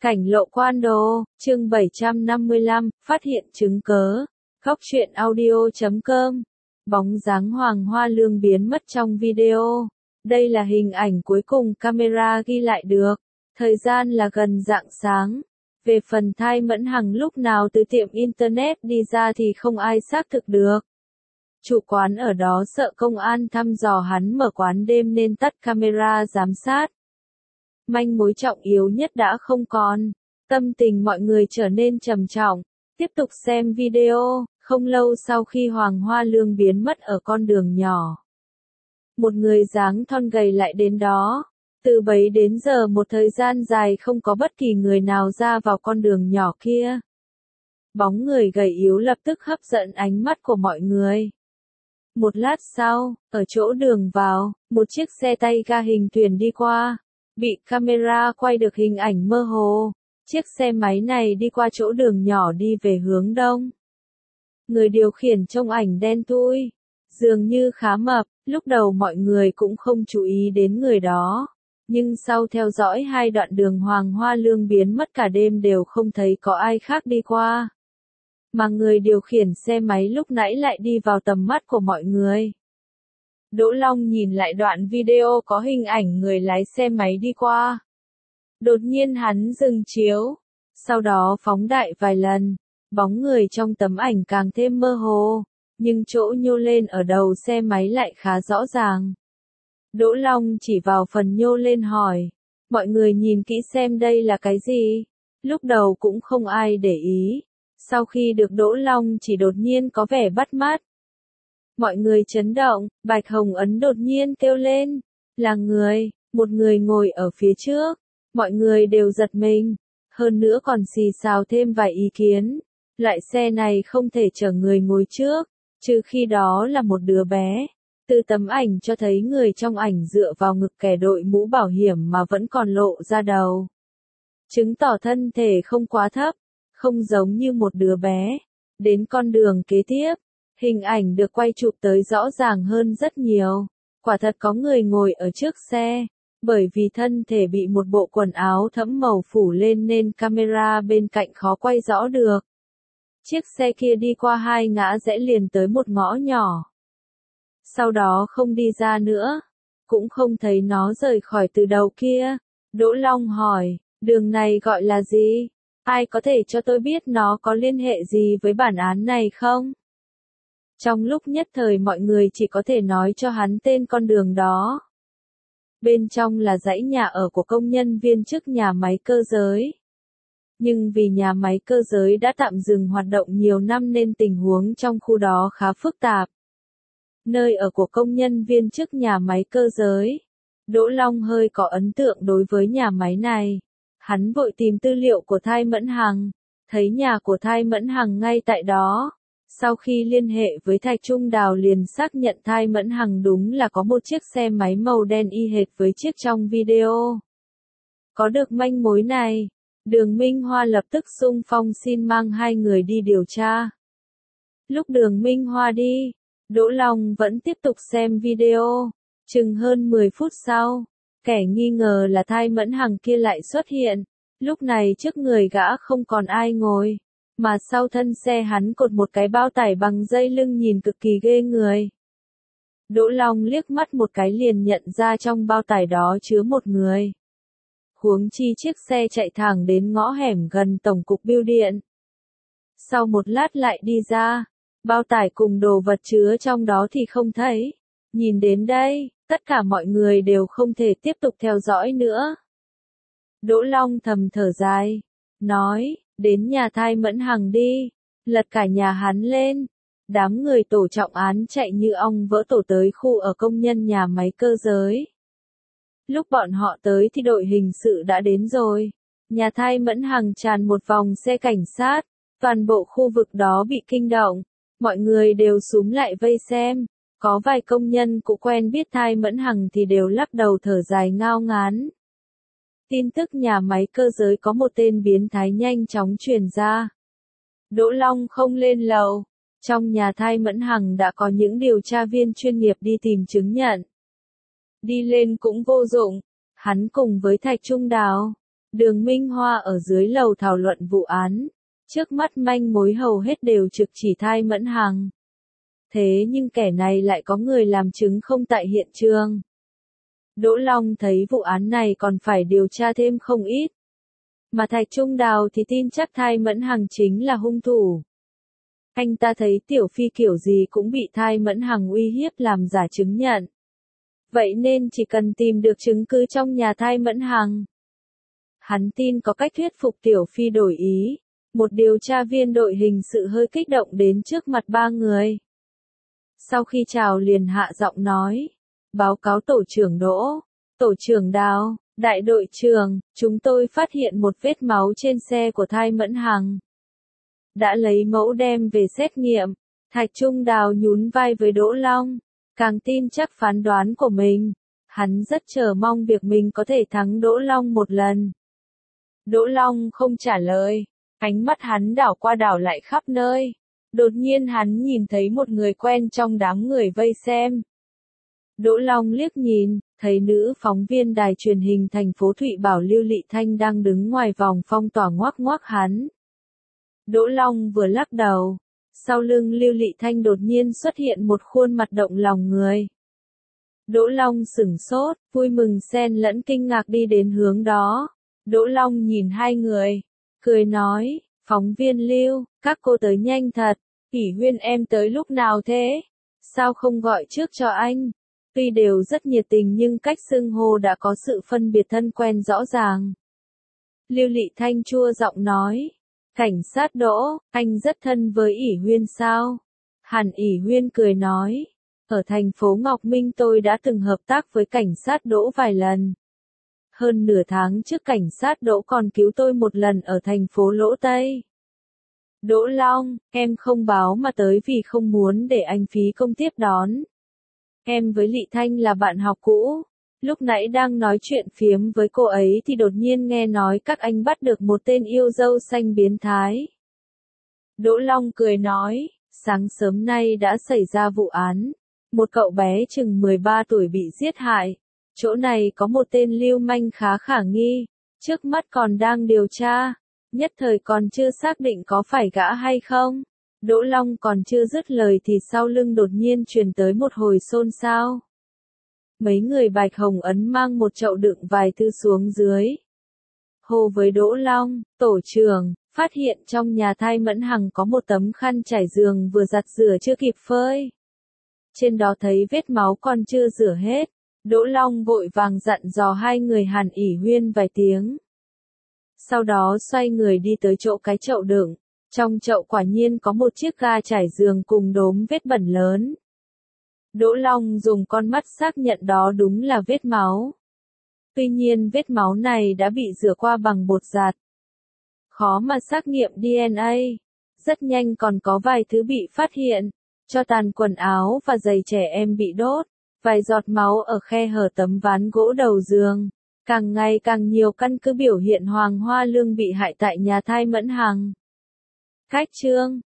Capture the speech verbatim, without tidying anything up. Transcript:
Cảnh lộ quan đồ, chương bảy trăm năm mươi lăm, phát hiện chứng cớ. Góc truyện audio chấm com. Bóng dáng Hoàng Hoa Lương biến mất trong video. Đây là hình ảnh cuối cùng camera ghi lại được. Thời gian là gần rạng sáng. Về phần Thai Mẫn Hằng lúc nào từ tiệm internet đi ra thì không ai xác thực được. Chủ quán ở đó sợ công an thăm dò hắn mở quán đêm nên tắt camera giám sát. Manh mối trọng yếu nhất đã không còn. Tâm tình mọi người trở nên trầm trọng. Tiếp tục xem video. Không lâu sau khi Hoàng Hoa Lương biến mất ở con đường nhỏ, một người dáng thon gầy lại đến đó. Từ bấy đến giờ một thời gian dài không có bất kỳ người nào ra vào con đường nhỏ kia. Bóng người gầy yếu lập tức hấp dẫn ánh mắt của mọi người. Một lát sau, ở chỗ đường vào, một chiếc xe tay ga hình thuyền đi qua. Bị camera quay được hình ảnh mơ hồ. Chiếc xe máy này đi qua chỗ đường nhỏ đi về hướng đông. Người điều khiển trong ảnh đen thui, dường như khá mập, lúc đầu mọi người cũng không chú ý đến người đó. Nhưng sau theo dõi hai đoạn đường Hoàng Hoa Lương biến mất cả đêm đều không thấy có ai khác đi qua. Mà người điều khiển xe máy lúc nãy lại đi vào tầm mắt của mọi người. Đỗ Long nhìn lại đoạn video có hình ảnh người lái xe máy đi qua. Đột nhiên hắn dừng chiếu, sau đó phóng đại vài lần. Bóng người trong tấm ảnh càng thêm mơ hồ, nhưng chỗ nhô lên ở đầu xe máy lại khá rõ ràng. Đỗ Long chỉ vào phần nhô lên hỏi, mọi người nhìn kỹ xem đây là cái gì? Lúc đầu cũng không ai để ý, sau khi được Đỗ Long chỉ đột nhiên có vẻ bắt mắt. Mọi người chấn động, Bạch Hồng Ấn đột nhiên kêu lên, là người, một người ngồi ở phía trước, mọi người đều giật mình, hơn nữa còn xì xào thêm vài ý kiến. Loại xe này không thể chở người ngồi trước, trừ khi đó là một đứa bé. Từ tấm ảnh cho thấy người trong ảnh dựa vào ngực kẻ đội mũ bảo hiểm mà vẫn còn lộ ra đầu. Chứng tỏ thân thể không quá thấp, không giống như một đứa bé. Đến con đường kế tiếp, hình ảnh được quay chụp tới rõ ràng hơn rất nhiều. Quả thật có người ngồi ở trước xe, bởi vì thân thể bị một bộ quần áo thẫm màu phủ lên nên camera bên cạnh khó quay rõ được. Chiếc xe kia đi qua hai ngã rẽ liền tới một ngõ nhỏ. Sau đó không đi ra nữa, cũng không thấy nó rời khỏi từ đầu kia. Đỗ Long hỏi, đường này gọi là gì? Ai có thể cho tôi biết nó có liên hệ gì với bản án này không? Trong lúc nhất thời mọi người chỉ có thể nói cho hắn tên con đường đó. Bên trong là dãy nhà ở của công nhân viên chức nhà máy cơ giới. Nhưng vì nhà máy cơ giới đã tạm dừng hoạt động nhiều năm nên tình huống trong khu đó khá phức tạp. Nơi ở của công nhân viên chức nhà máy cơ giới. Đỗ Long hơi có ấn tượng đối với nhà máy này. Hắn vội tìm tư liệu của Thai Mẫn Hằng, thấy nhà của Thai Mẫn Hằng ngay tại đó. Sau khi liên hệ với Thạch Trung Đào liền xác nhận Thai Mẫn Hằng đúng là có một chiếc xe máy màu đen y hệt với chiếc trong video. Có được manh mối này, Đường Minh Hoa lập tức xung phong xin mang hai người đi điều tra. Lúc Đường Minh Hoa đi, Đỗ Long vẫn tiếp tục xem video. Chừng hơn mười phút sau, kẻ nghi ngờ là Thai Mẫn Hằng kia lại xuất hiện. Lúc này trước người gã không còn ai ngồi, mà sau thân xe hắn cột một cái bao tải bằng dây lưng nhìn cực kỳ ghê người. Đỗ Long liếc mắt một cái liền nhận ra trong bao tải đó chứa một người. Huống chi chiếc xe chạy thẳng đến ngõ hẻm gần tổng cục bưu điện. Sau một lát lại đi ra, bao tải cùng đồ vật chứa trong đó thì không thấy. Nhìn đến đây, tất cả mọi người đều không thể tiếp tục theo dõi nữa. Đỗ Long thầm thở dài, nói, đến nhà Thai Mẫn Hằng đi, lật cả nhà hắn lên. Đám người tổ trọng án chạy như ong vỡ tổ tới khu ở công nhân nhà máy cơ giới. Lúc bọn họ tới thì đội hình sự đã đến rồi. Nhà Thai Mẫn Hằng tràn một vòng xe cảnh sát, toàn bộ khu vực đó bị kinh động. Mọi người đều xúm lại vây xem, có vài công nhân cũng quen biết Thai Mẫn Hằng thì đều lắc đầu thở dài ngao ngán. Tin tức nhà máy cơ giới có một tên biến thái nhanh chóng truyền ra. Đỗ Long không lên lầu. Trong nhà Thai Mẫn Hằng đã có những điều tra viên chuyên nghiệp đi tìm chứng nhận. Đi lên cũng vô dụng, hắn cùng với Thạch Trung Đào, Đường Minh Hoa ở dưới lầu thảo luận vụ án. Trước mắt manh mối hầu hết đều trực chỉ Thai Mẫn Hằng. Thế nhưng kẻ này lại có người làm chứng không tại hiện trường. Đỗ Long thấy vụ án này còn phải điều tra thêm không ít. Mà Thạch Trung Đào thì tin chắc Thai Mẫn Hằng chính là hung thủ. Anh ta thấy Tiểu Phi kiểu gì cũng bị Thai Mẫn Hằng uy hiếp làm giả chứng nhận. Vậy nên chỉ cần tìm được chứng cứ trong nhà Thai Mẫn Hằng. Hắn tin có cách thuyết phục Tiểu Phi đổi ý. Một điều tra viên đội hình sự hơi kích động đến trước mặt ba người. Sau khi chào liền hạ giọng nói. Báo cáo tổ trưởng Đỗ, tổ trưởng Đào, đại đội trưởng, chúng tôi phát hiện một vết máu trên xe của Thai Mẫn Hằng. Đã lấy mẫu đem về xét nghiệm. Thạch Trung Đào nhún vai với Đỗ Long. Càng tin chắc phán đoán của mình. Hắn rất chờ mong việc mình có thể thắng Đỗ Long một lần. Đỗ Long không trả lời. Ánh mắt hắn đảo qua đảo lại khắp nơi. Đột nhiên hắn nhìn thấy một người quen trong đám người vây xem. Đỗ Long liếc nhìn, thấy nữ phóng viên đài truyền hình thành phố Thụy Bảo Lưu Lị Thanh đang đứng ngoài vòng phong tỏa ngoác ngoác hắn. Đỗ Long vừa lắc đầu, sau lưng Lưu Lị Thanh đột nhiên xuất hiện một khuôn mặt động lòng người. Đỗ Long sửng sốt, vui mừng xen lẫn kinh ngạc đi đến hướng đó. Đỗ Long nhìn hai người, cười nói, phóng viên Lưu, các cô tới nhanh thật, Kỷ Huyên em tới lúc nào thế? Sao không gọi trước cho anh? Tuy đều rất nhiệt tình nhưng cách xưng hô đã có sự phân biệt thân quen rõ ràng. Lưu Lị Thanh chua giọng nói, cảnh sát Đỗ, anh rất thân với ỷ Huyên sao? Hàn ỷ Huyên cười nói, ở thành phố Ngọc Minh tôi đã từng hợp tác với cảnh sát Đỗ vài lần. Hơn nửa tháng trước cảnh sát Đỗ còn cứu tôi một lần ở thành phố Lỗ Tây. Đỗ Long, em không báo mà tới vì không muốn để anh phí công tiếp đón. Em với Lị Thanh là bạn học cũ. Lúc nãy đang nói chuyện phiếm với cô ấy thì đột nhiên nghe nói các anh bắt được một tên yêu dâu xanh biến thái. Đỗ Long cười nói, sáng sớm nay đã xảy ra vụ án. Một cậu bé chừng mười ba tuổi bị giết hại. Chỗ này có một tên lưu manh khá khả nghi. Trước mắt còn đang điều tra. Nhất thời còn chưa xác định có phải gã hay không. Đỗ Long còn chưa dứt lời thì sau lưng đột nhiên truyền tới một hồi xôn xao. Mấy người Bạch Hồng Ấn mang một chậu đựng vài thứ xuống dưới. Hô với Đỗ Long, tổ trưởng, phát hiện trong nhà Thai Mẫn Hằng có một tấm khăn trải giường vừa giặt rửa chưa kịp phơi. Trên đó thấy vết máu còn chưa rửa hết. Đỗ Long vội vàng dặn dò hai người Hàn ỷ Huyên vài tiếng. Sau đó xoay người đi tới chỗ cái chậu đựng. Trong chậu quả nhiên có một chiếc ga trải giường cùng đốm vết bẩn lớn. Đỗ Long dùng con mắt xác nhận đó đúng là vết máu. Tuy nhiên vết máu này đã bị rửa qua bằng bột giặt. Khó mà xác nghiệm đê en a. Rất nhanh còn có vài thứ bị phát hiện. Cho tàn quần áo và giày trẻ em bị đốt. Vài giọt máu ở khe hở tấm ván gỗ đầu giường. Càng ngày càng nhiều căn cứ biểu hiện Hoàng Hoa Lương bị hại tại nhà Thai Mẫn Hằng. Cách chương